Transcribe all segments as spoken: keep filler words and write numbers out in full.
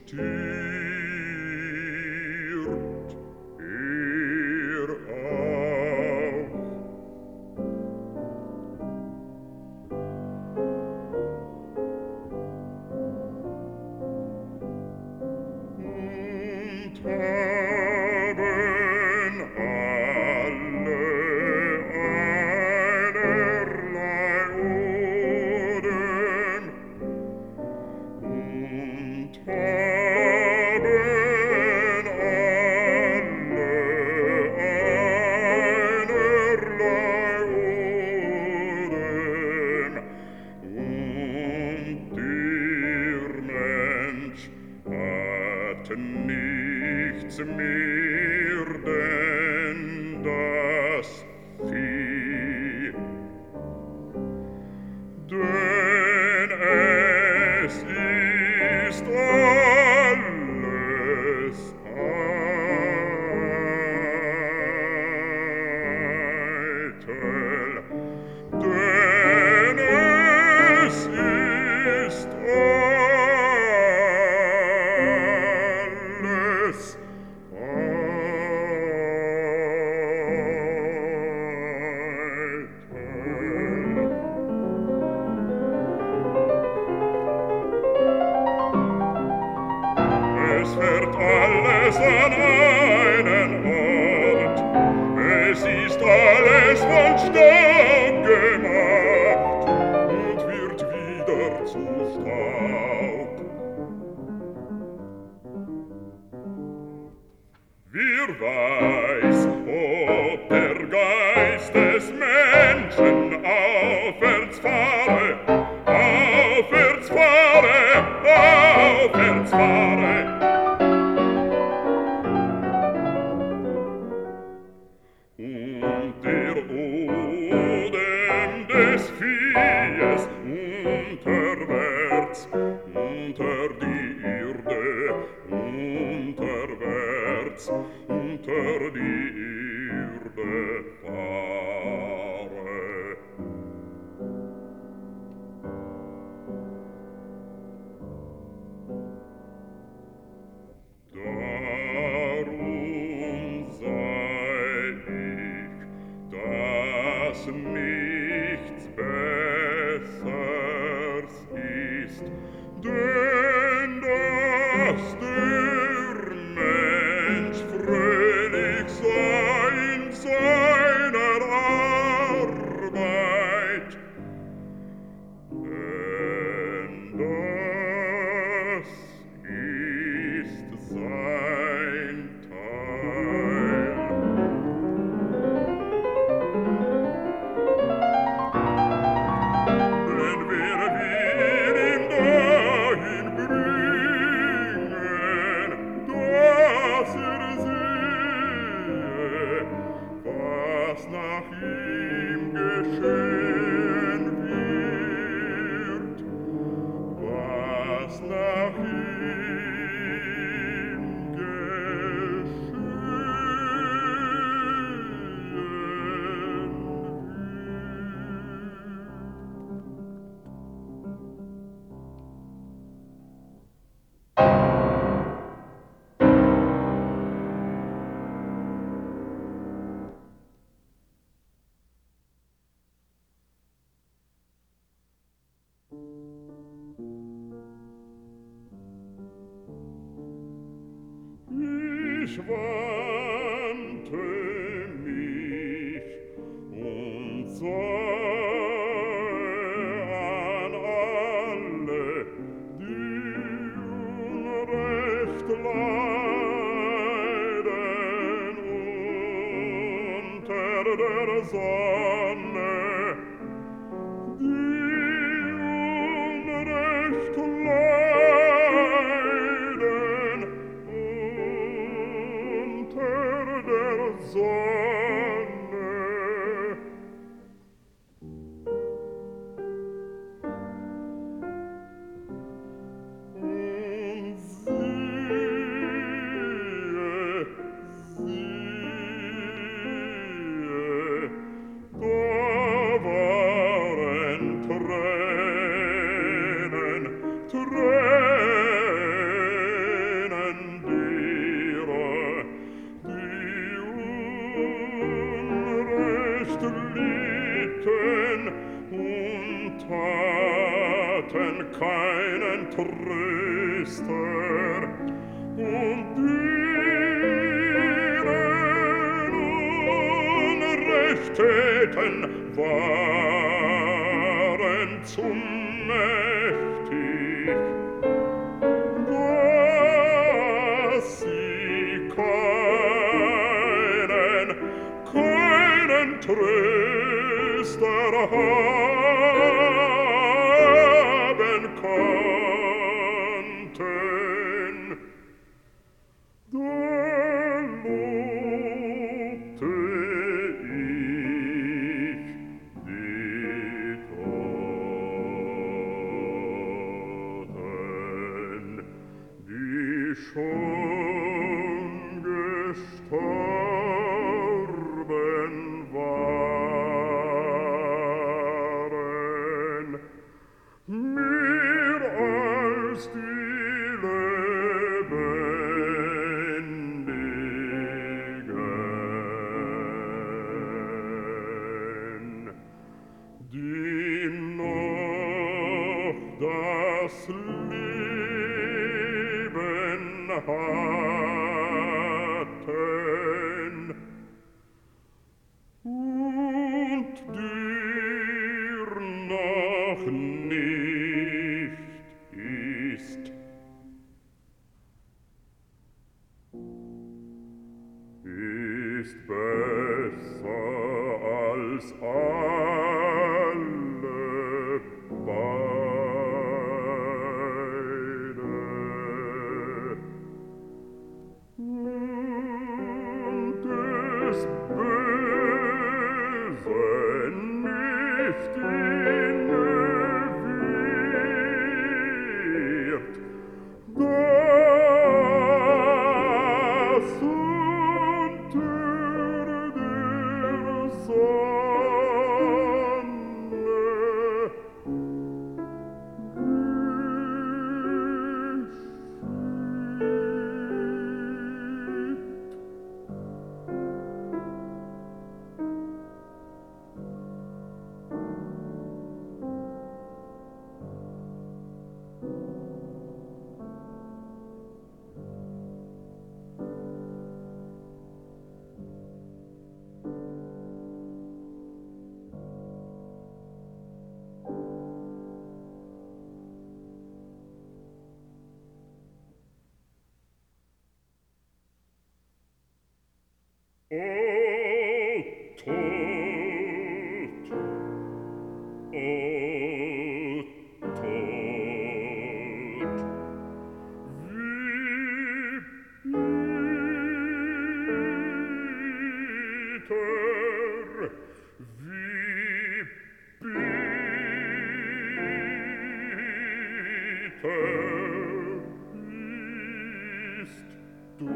stirbt er auch. Und haben alle einerlei Odem und haben alle einerlei Odem und der Mensch hat nichts mehr denn das Vieh. Denn es ist alles eitel. Denn es ist alles eitel. Es fährt alles an einen Ort, es ist alles von Staub gemacht und wird wieder zu Staub. Wer weiß, ob der Geist des Menschen aufwärts fahre, aufwärts fahre, aufwärts fahre. Und der Odem des Viehes unterwärts, unter die Erde, unterwärts, unter die Erde fahre. Darum sei ich, dass nichts Bessers ist, denn dass der Mensch fröhlich sei in seiner Arbeit, denn das ist sein Teil. Denn wer will ihm dahin bringen, dass er sehe, was nach ihm geschehen wird, was nach ihm geschehen Ich wandte mich und sah an alle, die Unrecht leiden unter der Sonne, die Unrecht leiden unter der Sonne. Und siehe, siehe, keinen Tröster, und ihren Unrechtäten waren zu mächtig, dass sie keinen, keinen Tröster haben konnten. Da lobte ich die Toten, die schon gestorben waren, mehr als die Lebendigen, die noch das Leben hatten und dir noch nicht ist. Ist besser als alle beide. Und des Bösen nicht inne wird, das unter der Sonne O Tod, O Tod, wie bitter, wie bitter bist du.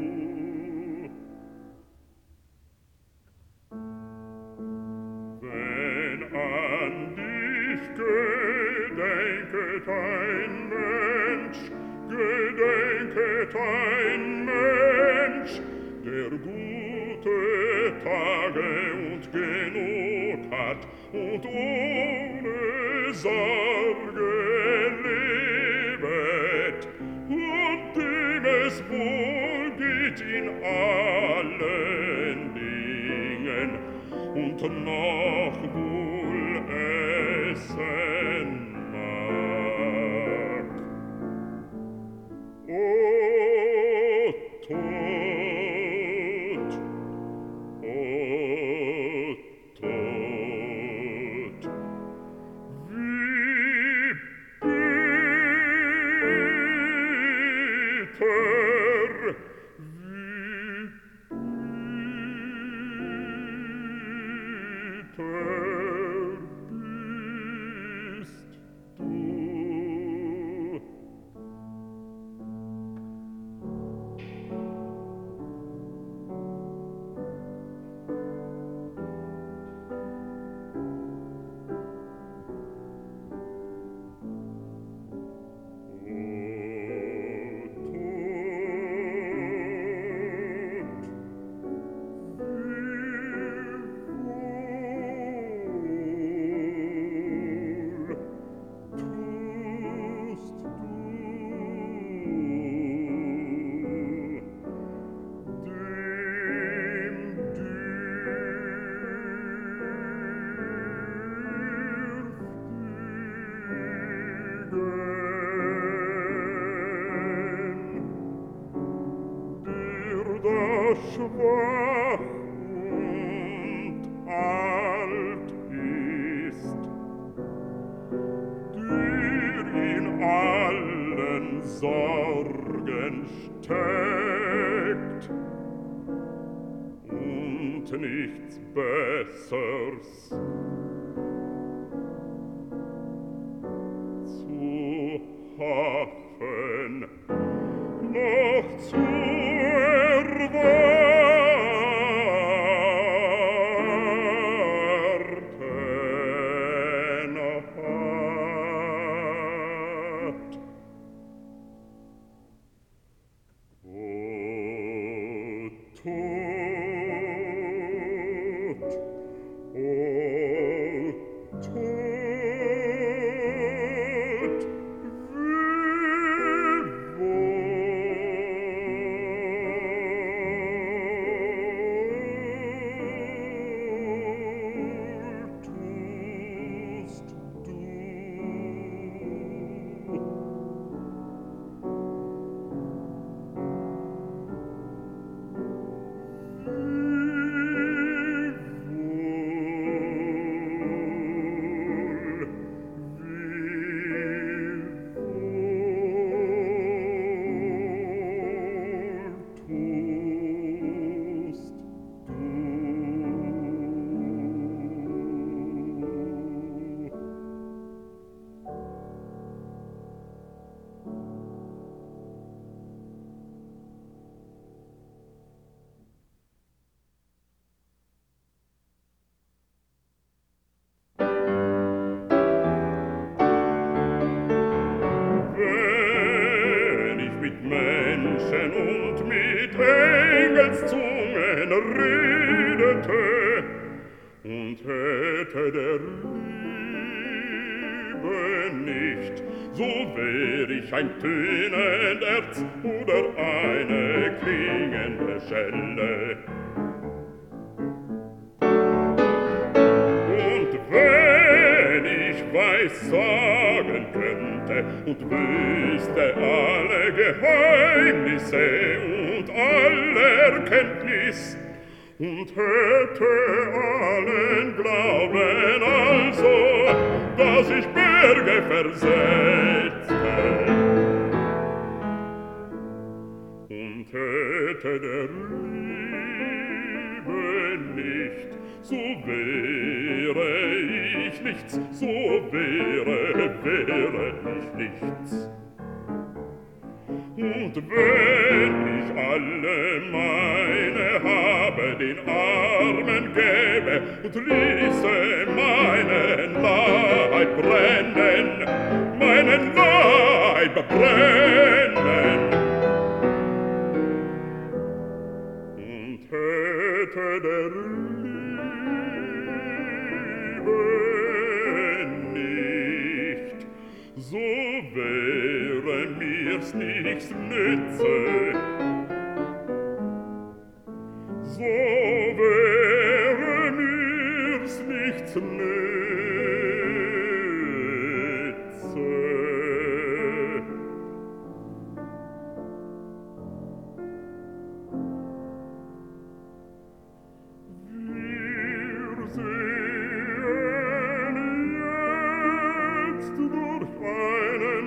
Wenn an dich gedenket ein Mensch, gedenket ein Mensch, der gute Tage und genug hat und ohne Sorge lebet und dem es wohl geht in allen Dingen und noch wohl essen mag. O Tod, O Tod, wie bitter, wie bitter bist du. O schwach und alt ist, der in allen Sorgen steckt und nichts Bessers zu hoffen noch zu erwarten hat. O Tod, o Tod, Menschen und mit Engelszungen redete und hätte der Liebe nicht, so wär ich ein tönend Erz oder eine klingende Schelle. Und wenn ich weiß sagen könnte und wüsste alle Geheimnisse und alle Erkenntnis und hätte allen Glauben also, dass ich Berge versetzte und hätte der Liebe nicht, so wäre ich nichts, so wäre, wäre ich nichts. Und wenn ich alle meine Habe den Armen gäbe und ließe meinen Leib brennen, meinen Leib brennen, und hätte der Liebe nicht, so wäre mir's nichts nütze, so wäre mir's nichts nütze. Wir sehen jetzt durch einen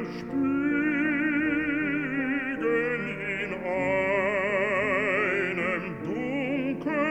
Spiegel in einem Dunkel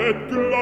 et